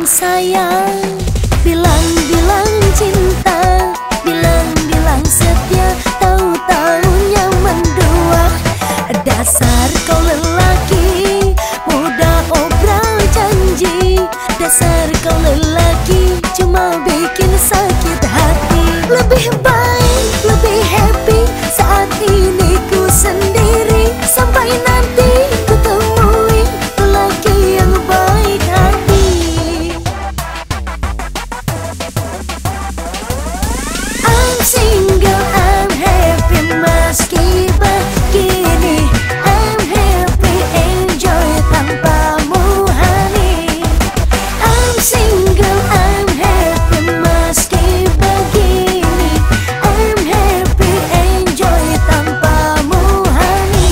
bilang sayang, bilang-bilang cinta, bilang-bilang setia, tahu-tahunya mendua. Dasar kau lelaki, mudah obral janji. Dasar kau lelaki, cuma bikin sakit hati. Lebih baik, lebih happy saat ini ku sendiri, sampai nanti ku temui lelaki yang baik hati. I'm single, I'm happy meski begini. I'm happy, enjoy tanpamu honey. I'm single, I'm happy meski begini. I'm happy, enjoy tanpamu honey.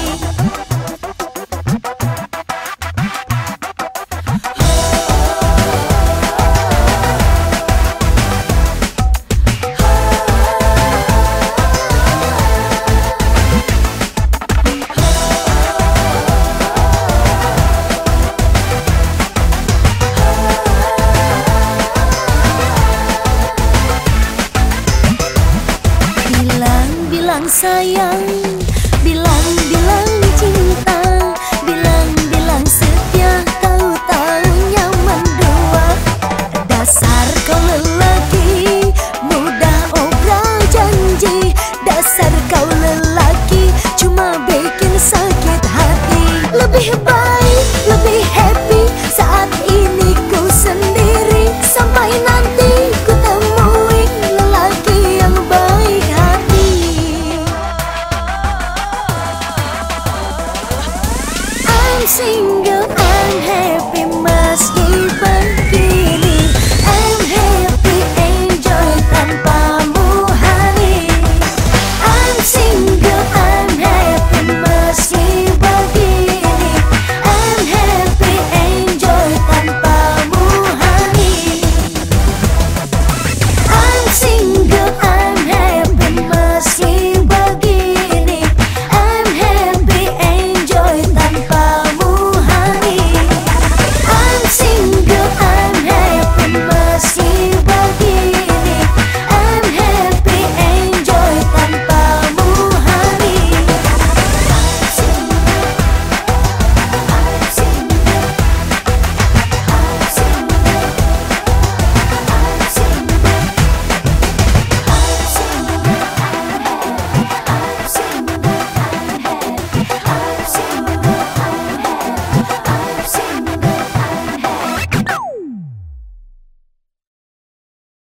Bilang-bilang sayang, bilang-bilang cinta, bilang-bilang setia, tahu-tahunya mendua. Dasar kau lelaki, mudah obral janji. Dasar kau lelaki, cuma bikin sakit hati. Lebih baik, lebih happy saat ini ku sendiri, sampai nanti ku temui lelaki yang baik hati. I'm single.